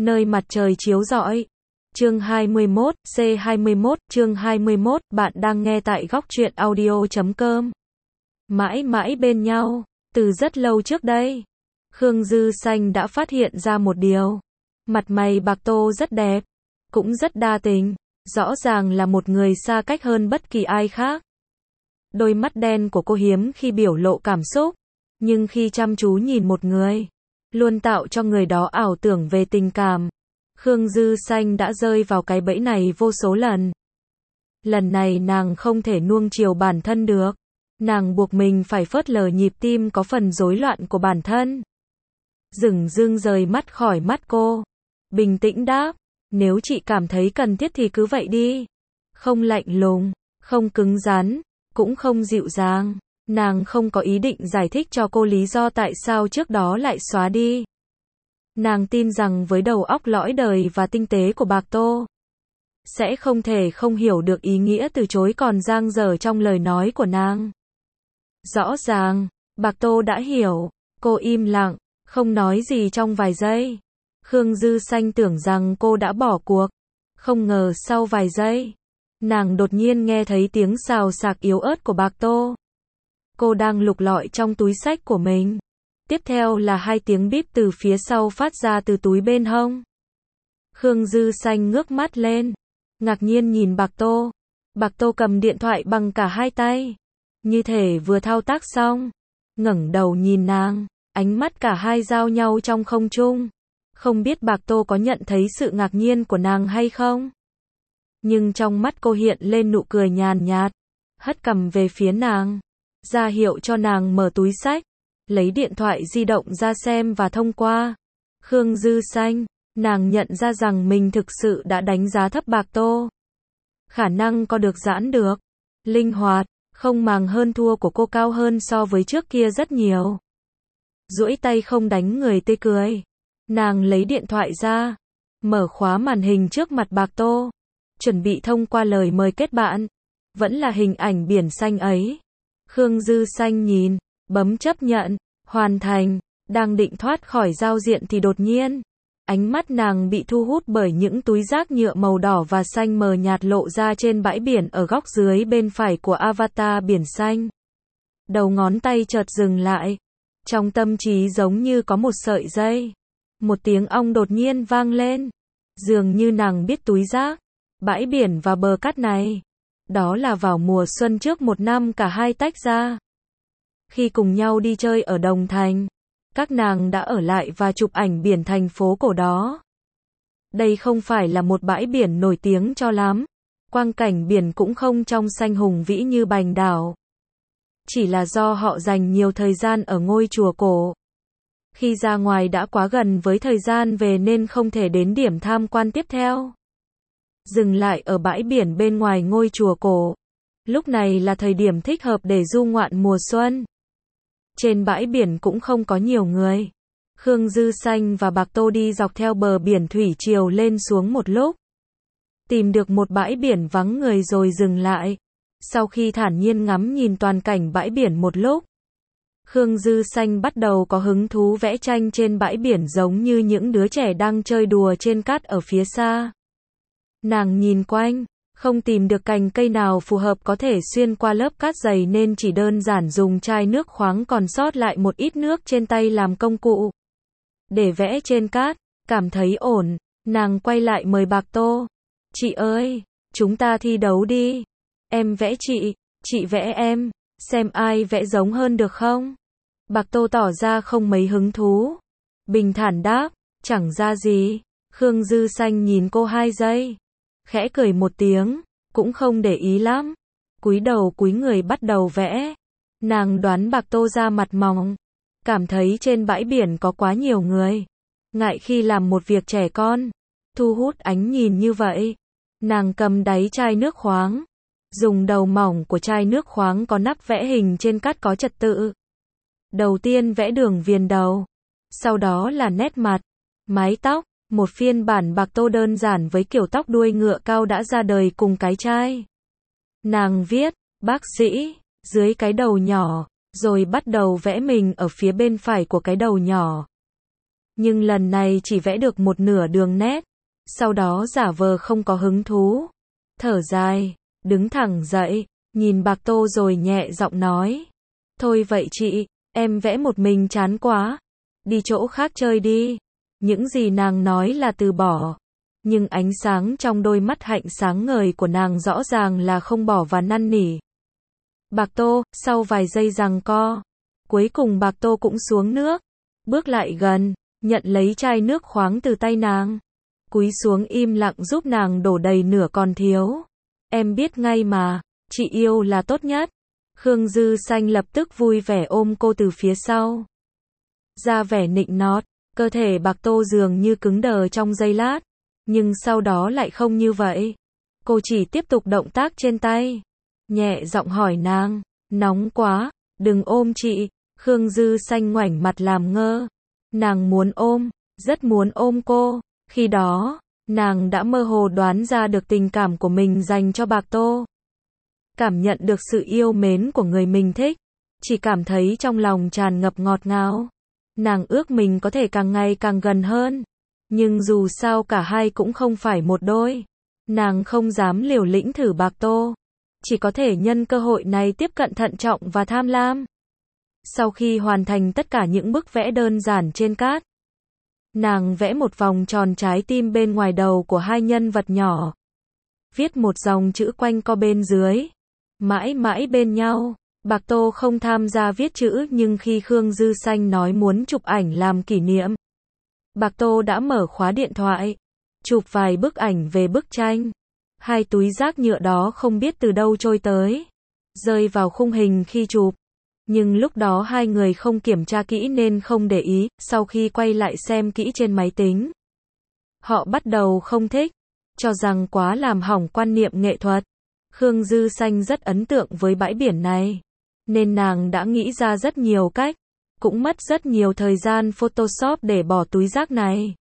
nơi mặt trời chiếu rọi. Chương 21, C21, chương 21, bạn đang nghe tại góc truyện audio.com. Mãi mãi bên nhau, từ rất lâu trước đây, Khương Dư Xanh đã phát hiện ra một điều. Mặt mày Bạc Tô rất đẹp, cũng rất đa tình, rõ ràng là một người xa cách hơn bất kỳ ai khác. Đôi mắt đen của cô hiếm khi biểu lộ cảm xúc, nhưng khi chăm chú nhìn một người, luôn tạo cho người đó ảo tưởng về tình cảm. Khương Dư Xanh đã rơi vào cái bẫy này vô số lần. Lần này nàng không thể nuông chiều bản thân được. Nàng buộc mình phải phớt lờ nhịp tim có phần rối loạn của bản thân. Dửng dưng rời mắt khỏi mắt cô. Bình tĩnh đáp, nếu chị cảm thấy cần thiết thì cứ vậy đi. Không lạnh lùng, không cứng rắn, cũng không dịu dàng. Nàng không có ý định giải thích cho cô lý do tại sao trước đó lại xóa đi. Nàng tin rằng với đầu óc lõi đời và tinh tế của Bạc Tô, sẽ không thể không hiểu được ý nghĩa từ chối còn dang dở trong lời nói của nàng. Rõ ràng, Bạc Tô đã hiểu, cô im lặng, không nói gì trong vài giây. Khương Dư Xanh tưởng rằng cô đã bỏ cuộc, không ngờ sau vài giây, nàng đột nhiên nghe thấy tiếng xào xạc yếu ớt của Bạc Tô. Cô đang lục lọi trong túi xách của mình. Tiếp theo là hai tiếng bíp từ phía sau phát ra từ túi bên hông. Khương Dư Xanh ngước mắt lên, ngạc nhiên nhìn Bạc Tô. Bạc Tô cầm điện thoại bằng cả hai tay, như thể vừa thao tác xong, ngẩng đầu nhìn nàng, ánh mắt cả hai giao nhau trong không trung. Không biết Bạc Tô có nhận thấy sự ngạc nhiên của nàng hay không? Nhưng trong mắt cô hiện lên nụ cười nhàn nhạt, hất cằm về phía nàng, ra hiệu cho nàng mở túi xách, lấy điện thoại di động ra xem và thông qua. Khương Dư Xanh, nàng nhận ra rằng mình thực sự đã đánh giá thấp Bạc Tô. Khả năng có được giãn được, linh hoạt, không màng hơn thua của cô cao hơn so với trước kia rất nhiều. Duỗi tay không đánh người tươi cười. Nàng lấy điện thoại ra, mở khóa màn hình trước mặt Bạc Tô, chuẩn bị thông qua lời mời kết bạn. Vẫn là hình ảnh biển xanh ấy. Khương Dư Xanh nhìn, bấm chấp nhận, hoàn thành, đang định thoát khỏi giao diện thì đột nhiên, ánh mắt nàng bị thu hút bởi những túi rác nhựa màu đỏ và xanh mờ nhạt lộ ra trên bãi biển ở góc dưới bên phải của avatar biển xanh. Đầu ngón tay chợt dừng lại, trong tâm trí giống như có một sợi dây. Một tiếng ong đột nhiên vang lên, dường như nàng biết túi rác, bãi biển và bờ cát này. Đó là vào mùa xuân trước một năm cả hai tách ra. Khi cùng nhau đi chơi ở Đồng Thành, các nàng đã ở lại và chụp ảnh biển thành phố cổ đó. Đây không phải là một bãi biển nổi tiếng cho lắm, quang cảnh biển cũng không trong xanh hùng vĩ như Bành Đảo. Chỉ là do họ dành nhiều thời gian ở ngôi chùa cổ. Khi ra ngoài đã quá gần với thời gian về nên không thể đến điểm tham quan tiếp theo. Dừng lại ở bãi biển bên ngoài ngôi chùa cổ. Lúc này là thời điểm thích hợp để du ngoạn mùa xuân. Trên bãi biển cũng không có nhiều người. Khương Dư Xanh và Bạc Tô đi dọc theo bờ biển thủy triều lên xuống một lúc. Tìm được một bãi biển vắng người rồi dừng lại. Sau khi thản nhiên ngắm nhìn toàn cảnh bãi biển một lúc, Khương Dư Xanh bắt đầu có hứng thú vẽ tranh trên bãi biển giống như những đứa trẻ đang chơi đùa trên cát ở phía xa. Nàng nhìn quanh, không tìm được cành cây nào phù hợp có thể xuyên qua lớp cát dày nên chỉ đơn giản dùng chai nước khoáng còn sót lại một ít nước trên tay làm công cụ. Để vẽ trên cát, cảm thấy ổn, nàng quay lại mời Bạc Tô. Chị ơi, chúng ta thi đấu đi. Em vẽ chị vẽ em, xem ai vẽ giống hơn được không? Bạc Tô tỏ ra không mấy hứng thú. Bình thản đáp, chẳng ra gì. Khương Dư Xanh nhìn cô 2 giây. Khẽ cười một tiếng, cũng không để ý lắm. Cúi đầu cúi người bắt đầu vẽ. Nàng đoán Bạc Tô ra mặt mỏng. Cảm thấy trên bãi biển có quá nhiều người. Ngại khi làm một việc trẻ con. Thu hút ánh nhìn như vậy. Nàng cầm đáy chai nước khoáng. Dùng đầu mỏng của chai nước khoáng có nắp vẽ hình trên cát có trật tự. Đầu tiên vẽ đường viền đầu. Sau đó là nét mặt, mái tóc. Một phiên bản Bạc Tô đơn giản với kiểu tóc đuôi ngựa cao đã ra đời cùng cái chai. Nàng viết, bác sĩ, dưới cái đầu nhỏ, rồi bắt đầu vẽ mình ở phía bên phải của cái đầu nhỏ. nhưng lần này chỉ vẽ được một nửa đường nét, sau đó giả vờ không có hứng thú, thở dài, đứng thẳng dậy, nhìn Bạc Tô rồi nhẹ giọng nói, thôi vậy chị, em vẽ một mình chán quá, đi chỗ khác chơi đi. Những gì nàng nói là từ bỏ, nhưng ánh sáng trong đôi mắt hạnh sáng ngời của nàng rõ ràng là không bỏ và năn nỉ. Bạc Tô, sau vài giây giằng co, cuối cùng Bạc Tô cũng xuống nước, bước lại gần, nhận lấy chai nước khoáng từ tay nàng, cúi xuống im lặng giúp nàng đổ đầy nửa còn thiếu. Em biết ngay mà, chị yêu là tốt nhất. Khương Dư Xanh lập tức vui vẻ ôm cô từ phía sau. Ra vẻ nịnh nọt, cơ thể Bạc Tô dường như cứng đờ trong giây lát, nhưng sau đó lại không như vậy. Cô chỉ tiếp tục động tác trên tay, nhẹ giọng hỏi nàng, nóng quá, đừng ôm chị. Khương Dư Xanh ngoảnh mặt làm ngơ. Nàng muốn ôm, rất muốn ôm cô. Khi đó, nàng đã mơ hồ đoán ra được tình cảm của mình dành cho Bạc Tô. Cảm nhận được sự yêu mến của người mình thích, chỉ cảm thấy trong lòng tràn ngập ngọt ngào. Nàng ước mình có thể càng ngày càng gần hơn, nhưng dù sao cả hai cũng không phải một đôi. Nàng không dám liều lĩnh thử Bạc Tô, chỉ có thể nhân cơ hội này tiếp cận thận trọng và tham lam. Sau khi hoàn thành tất cả những bức vẽ đơn giản trên cát, nàng vẽ một vòng tròn trái tim bên ngoài đầu của hai nhân vật nhỏ, viết một dòng chữ quanh co bên dưới, mãi mãi bên nhau. Bạc Tô không tham gia viết chữ, nhưng khi Khương Dư Xanh nói muốn chụp ảnh làm kỷ niệm, Bạc Tô đã mở khóa điện thoại, chụp vài bức ảnh về bức tranh. Hai túi rác nhựa đó không biết từ đâu trôi tới, rơi vào khung hình khi chụp. Nhưng lúc đó hai người không kiểm tra kỹ nên không để ý, sau khi quay lại xem kỹ trên máy tính, họ bắt đầu không thích, cho rằng quá làm hỏng quan niệm nghệ thuật. Khương Dư Xanh rất ấn tượng với bãi biển này, nên nàng đã nghĩ ra rất nhiều cách, cũng mất rất nhiều thời gian Photoshop để bỏ túi rác này.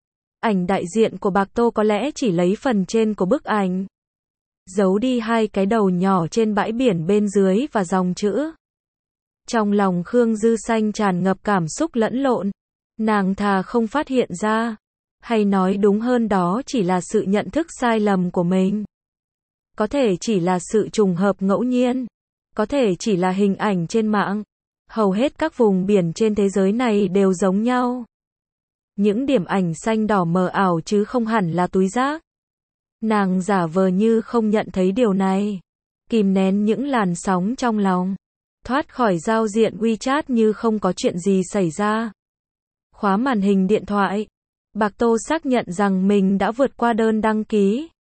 Ảnh đại diện của Bạc Tô có lẽ chỉ lấy phần trên của bức ảnh, giấu đi hai cái đầu nhỏ trên bãi biển bên dưới và dòng chữ. Trong lòng Khương Dư Xanh tràn ngập cảm xúc lẫn lộn, nàng thà không phát hiện ra, hay nói đúng hơn đó chỉ là sự nhận thức sai lầm của mình. Có thể chỉ là sự trùng hợp ngẫu nhiên, có thể chỉ là hình ảnh trên mạng. Hầu hết các vùng biển trên thế giới này đều giống nhau. Những điểm ảnh xanh đỏ mờ ảo chứ không hẳn là túi rác. Nàng giả vờ như không nhận thấy điều này, kìm nén những làn sóng trong lòng, thoát khỏi giao diện WeChat như không có chuyện gì xảy ra. Khóa màn hình điện thoại, Bạc Tô xác nhận rằng mình đã vượt qua đơn đăng ký.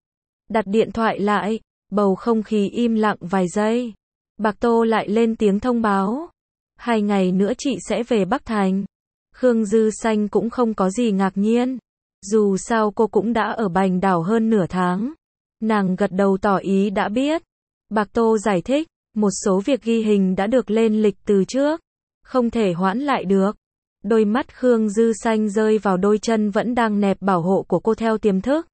Đặt điện thoại lại, bầu không khí im lặng vài giây. Bạc Tô lại lên tiếng thông báo, 2 ngày nữa chị sẽ về Bắc Thành. Khương Dư Xanh cũng không có gì ngạc nhiên, dù sao cô cũng đã ở Bành Đảo hơn nửa tháng. Nàng gật đầu tỏ ý đã biết. Bạc Tô giải thích, một số việc ghi hình đã được lên lịch từ trước, không thể hoãn lại được. Đôi mắt Khương Dư Xanh rơi vào đôi chân vẫn đang nẹp bảo hộ của cô theo tiềm thức.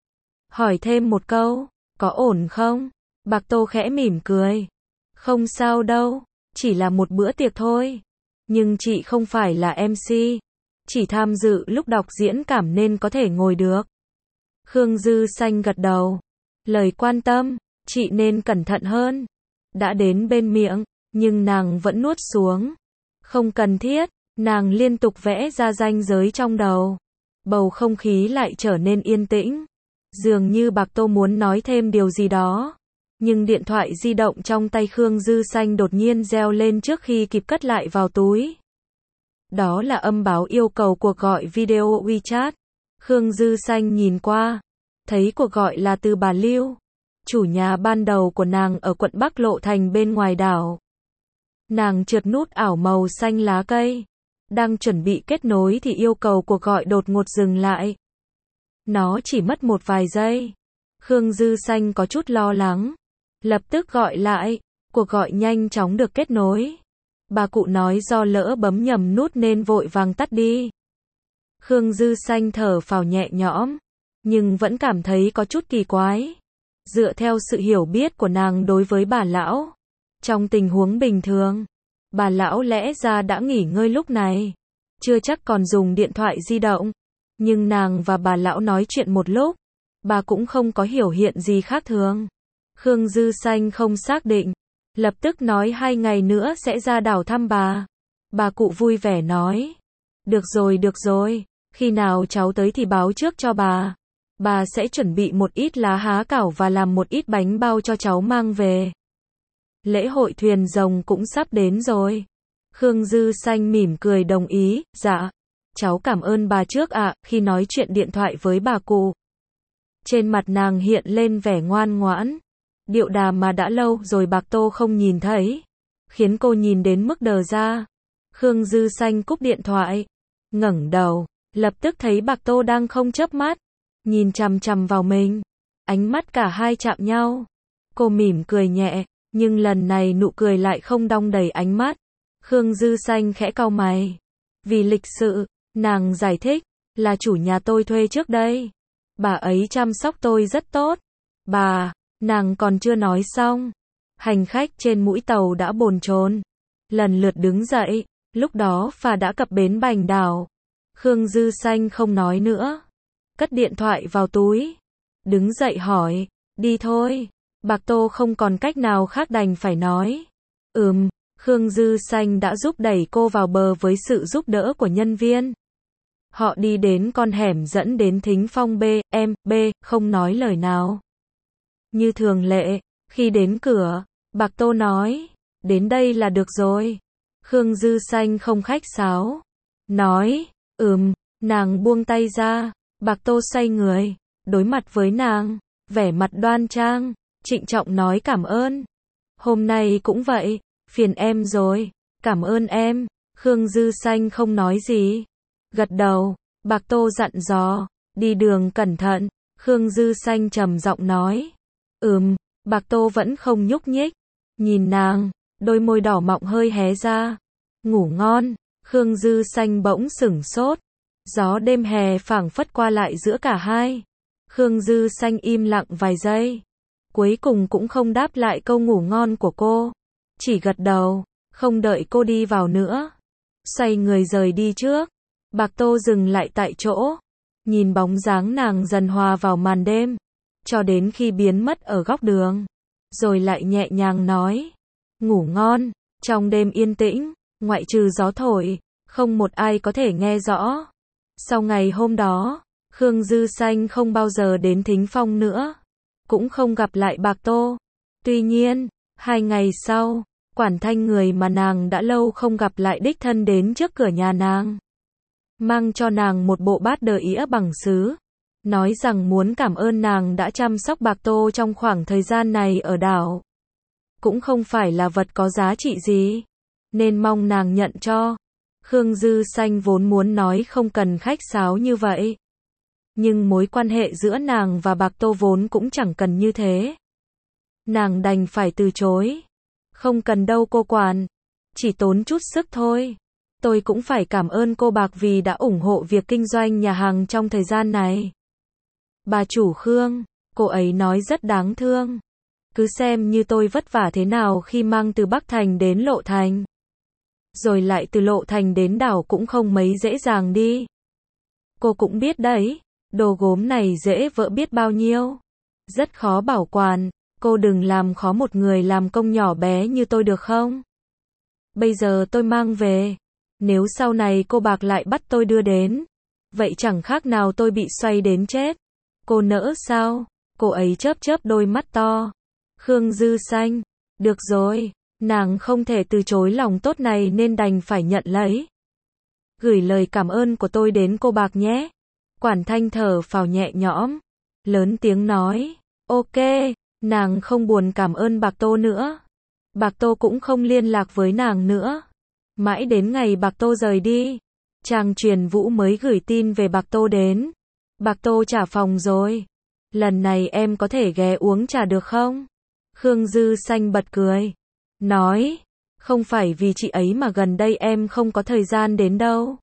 Hỏi thêm một câu, có ổn không? Bạc Tô khẽ mỉm cười. Không sao đâu, chỉ là một bữa tiệc thôi. Nhưng chị không phải là MC, chỉ tham dự lúc đọc diễn cảm nên có thể ngồi được. Khương Dư Xanh gật đầu. Lời quan tâm, chị nên cẩn thận hơn. Đã đến bên miệng, nhưng nàng vẫn nuốt xuống. Không cần thiết, nàng liên tục vẽ ra ranh giới trong đầu. Bầu không khí lại trở nên yên tĩnh. Dường như Bạc Tô muốn nói thêm điều gì đó. Nhưng điện thoại di động trong tay Khương Dư Xanh đột nhiên reo lên trước khi kịp cất lại vào túi. Đó là âm báo yêu cầu cuộc gọi video WeChat. Khương Dư Xanh nhìn qua, thấy cuộc gọi là từ bà Lưu, chủ nhà ban đầu của nàng ở quận Bắc Lộ Thành bên ngoài đảo. Nàng trượt nút ảo màu xanh lá cây, đang chuẩn bị kết nối thì yêu cầu cuộc gọi đột ngột dừng lại. Nó chỉ mất một vài giây. Khương Dư Xanh có chút lo lắng, lập tức gọi lại, cuộc gọi nhanh chóng được kết nối. Bà cụ nói do lỡ bấm nhầm nút nên vội vàng tắt đi. Khương Dư Xanh thở phào nhẹ nhõm, nhưng vẫn cảm thấy có chút kỳ quái. Dựa theo sự hiểu biết của nàng đối với bà lão, trong tình huống bình thường, bà lão lẽ ra đã nghỉ ngơi lúc này. chưa chắc còn dùng điện thoại di động. Nhưng nàng và bà lão nói chuyện một lúc, bà cũng không có biểu hiện gì khác thường. Khương Dư Xanh không xác định, lập tức nói 2 ngày nữa sẽ ra đảo thăm bà. Bà cụ vui vẻ nói, được rồi, khi nào cháu tới thì báo trước cho bà. Bà sẽ chuẩn bị một ít lá há cảo và làm một ít bánh bao cho cháu mang về. Lễ hội thuyền rồng cũng sắp đến rồi. Khương Dư Xanh mỉm cười đồng ý, dạ. Cháu cảm ơn bà trước ạ. Khi nói chuyện điện thoại với bà cụ, trên mặt nàng hiện lên vẻ ngoan ngoãn. Điệu đà mà đã lâu rồi Bạc Tô không nhìn thấy, khiến cô nhìn đến mức đờ ra. Khương Dư Xanh cúp điện thoại, ngẩng đầu, lập tức thấy Bạc Tô đang không chớp mắt, nhìn chằm chằm vào mình. Ánh mắt cả hai chạm nhau. Cô mỉm cười nhẹ, nhưng lần này nụ cười lại không đong đầy ánh mắt. Khương Dư Xanh khẽ cau mày. Vì lịch sự, nàng giải thích, là chủ nhà tôi thuê trước đây. Bà ấy chăm sóc tôi rất tốt. Nàng còn chưa nói xong. Hành khách trên mũi tàu đã bồn chồn, lần lượt đứng dậy, lúc đó phà đã cập bến Bành Đảo. Khương Dư Xanh không nói nữa, cất điện thoại vào túi, đứng dậy hỏi, đi thôi. Bạc Tô không còn cách nào khác đành phải nói. Khương Dư Xanh đã giúp đẩy cô vào bờ với sự giúp đỡ của nhân viên. Họ đi đến con hẻm dẫn đến Thính Phong B, không nói lời nào. Như thường lệ, khi đến cửa, Bạc Tô nói, đến đây là được rồi. Khương Dư Xanh không khách sáo, nói, nàng buông tay ra. Bạc Tô xoay người, đối mặt với nàng, vẻ mặt đoan trang, trịnh trọng nói cảm ơn. Hôm nay cũng vậy, phiền em rồi, cảm ơn em. Khương Dư Xanh không nói gì, gật đầu. Bạc Tô dặn dò, đi đường cẩn thận. Khương Dư Xanh trầm giọng nói, Bạc Tô vẫn không nhúc nhích, nhìn nàng, đôi môi đỏ mọng hơi hé ra. Ngủ ngon. Khương Dư Xanh bỗng sửng sốt, gió đêm hè phảng phất qua lại giữa cả hai. Khương Dư Xanh im lặng vài giây, cuối cùng cũng không đáp lại câu ngủ ngon của cô, chỉ gật đầu, không đợi cô đi vào nữa, xoay người rời đi trước. Bạc Tô dừng lại tại chỗ, nhìn bóng dáng nàng dần hòa vào màn đêm, cho đến khi biến mất ở góc đường, rồi lại nhẹ nhàng nói, ngủ ngon. Trong đêm yên tĩnh, ngoại trừ gió thổi, không một ai có thể nghe rõ. Sau ngày hôm đó, Khương Dư Xanh không bao giờ đến Thính Phong nữa, cũng không gặp lại Bạc Tô. Tuy nhiên, 2 ngày sau, Quản Thanh, người mà nàng đã lâu không gặp lại, đích thân đến trước cửa nhà nàng, mang cho nàng một bộ bát đờ ĩa bằng sứ, nói rằng muốn cảm ơn nàng đã chăm sóc Bạc Tô trong khoảng thời gian này ở đảo. Cũng không phải là vật có giá trị gì, nên mong nàng nhận cho. Khương Dư Xanh vốn muốn nói không cần khách sáo như vậy, nhưng mối quan hệ giữa nàng và Bạc Tô vốn cũng chẳng cần như thế. Nàng đành phải từ chối. Không cần đâu cô Quản, chỉ tốn chút sức thôi. Tôi cũng phải cảm ơn cô Bạc vì đã ủng hộ việc kinh doanh nhà hàng trong thời gian này. Bà chủ Khương, cô ấy nói rất đáng thương. Cứ xem như tôi vất vả thế nào khi mang từ Bắc Thành đến Lộ Thành, rồi lại từ Lộ Thành đến đảo cũng không mấy dễ dàng đi. Cô cũng biết đấy, đồ gốm này dễ vỡ biết bao nhiêu, rất khó bảo quản. Cô đừng làm khó một người làm công nhỏ bé như tôi được không? Bây giờ tôi mang về, nếu sau này cô Bạc lại bắt tôi đưa đến, vậy chẳng khác nào tôi bị xoay đến chết. Cô nỡ sao? Cô ấy chớp chớp đôi mắt to. Khương Dư Xanh, được rồi, nàng không thể từ chối lòng tốt này nên đành phải nhận lấy. Gửi lời cảm ơn của tôi đến cô Bạc nhé. Quản Thanh thở phào nhẹ nhõm, lớn tiếng nói, ok. Nàng không buồn cảm ơn Bạc Tô nữa. Bạc Tô cũng không liên lạc với nàng nữa. Mãi đến ngày Bạc Tô rời đi, Trang Truyền Vũ mới gửi tin về Bạc Tô đến. Bạc Tô trả phòng rồi. Lần này em có thể ghé uống trà được không? Khương Dư Xanh bật cười, nói, không phải vì chị ấy mà gần đây em không có thời gian đến đâu,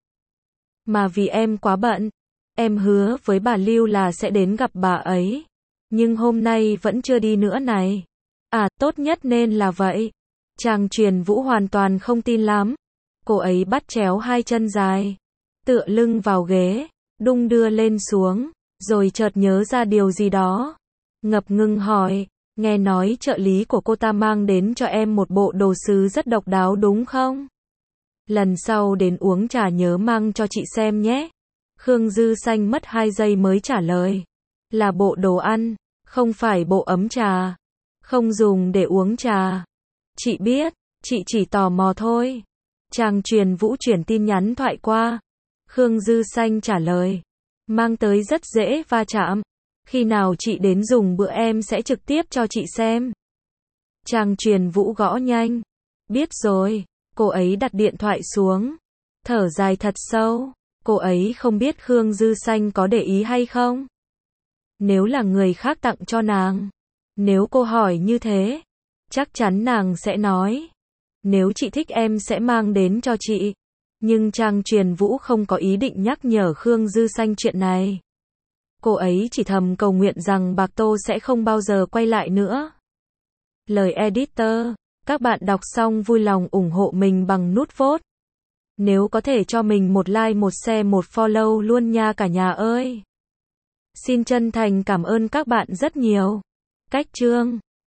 mà vì em quá bận. Em hứa với bà Lưu là sẽ đến gặp bà ấy, nhưng hôm nay vẫn chưa đi nữa này. À, tốt nhất nên là vậy. Trang Truyền Vũ hoàn toàn không tin lắm. Cô ấy bắt chéo hai chân dài, tựa lưng vào ghế, đung đưa lên xuống, rồi chợt nhớ ra điều gì đó. Ngập ngừng hỏi, nghe nói trợ lý của cô ta mang đến cho em một bộ đồ sứ rất độc đáo đúng không? Lần sau đến uống trà nhớ mang cho chị xem nhé. Khương Dư Xanh mất 2 giây mới trả lời. Là bộ đồ ăn, không phải bộ ấm trà. Không dùng để uống trà. Chị biết, chị chỉ tò mò thôi. Chàng truyền Vũ chuyển tin nhắn thoại qua. Khương Dư Xanh trả lời. Mang tới rất dễ va chạm. Khi nào chị đến dùng bữa em sẽ trực tiếp cho chị xem. Chàng truyền Vũ gõ nhanh. Biết rồi. Cô ấy đặt điện thoại xuống. Thở dài thật sâu. Cô ấy không biết Khương Dư Xanh có để ý hay không. Nếu là người khác tặng cho nàng. Nếu cô hỏi như thế. Chắc chắn nàng sẽ nói. Nếu chị thích em sẽ mang đến cho chị. Nhưng Trang Truyền Vũ không có ý định nhắc nhở Khương Dư Xanh chuyện này. Cô ấy chỉ thầm cầu nguyện rằng Bạc Tô sẽ không bao giờ quay lại nữa. Lời editor. Các bạn đọc xong vui lòng ủng hộ mình bằng nút vote. Nếu có thể cho mình một like, một share, một follow luôn nha cả nhà ơi. Xin chân thành cảm ơn các bạn rất nhiều. Cách chương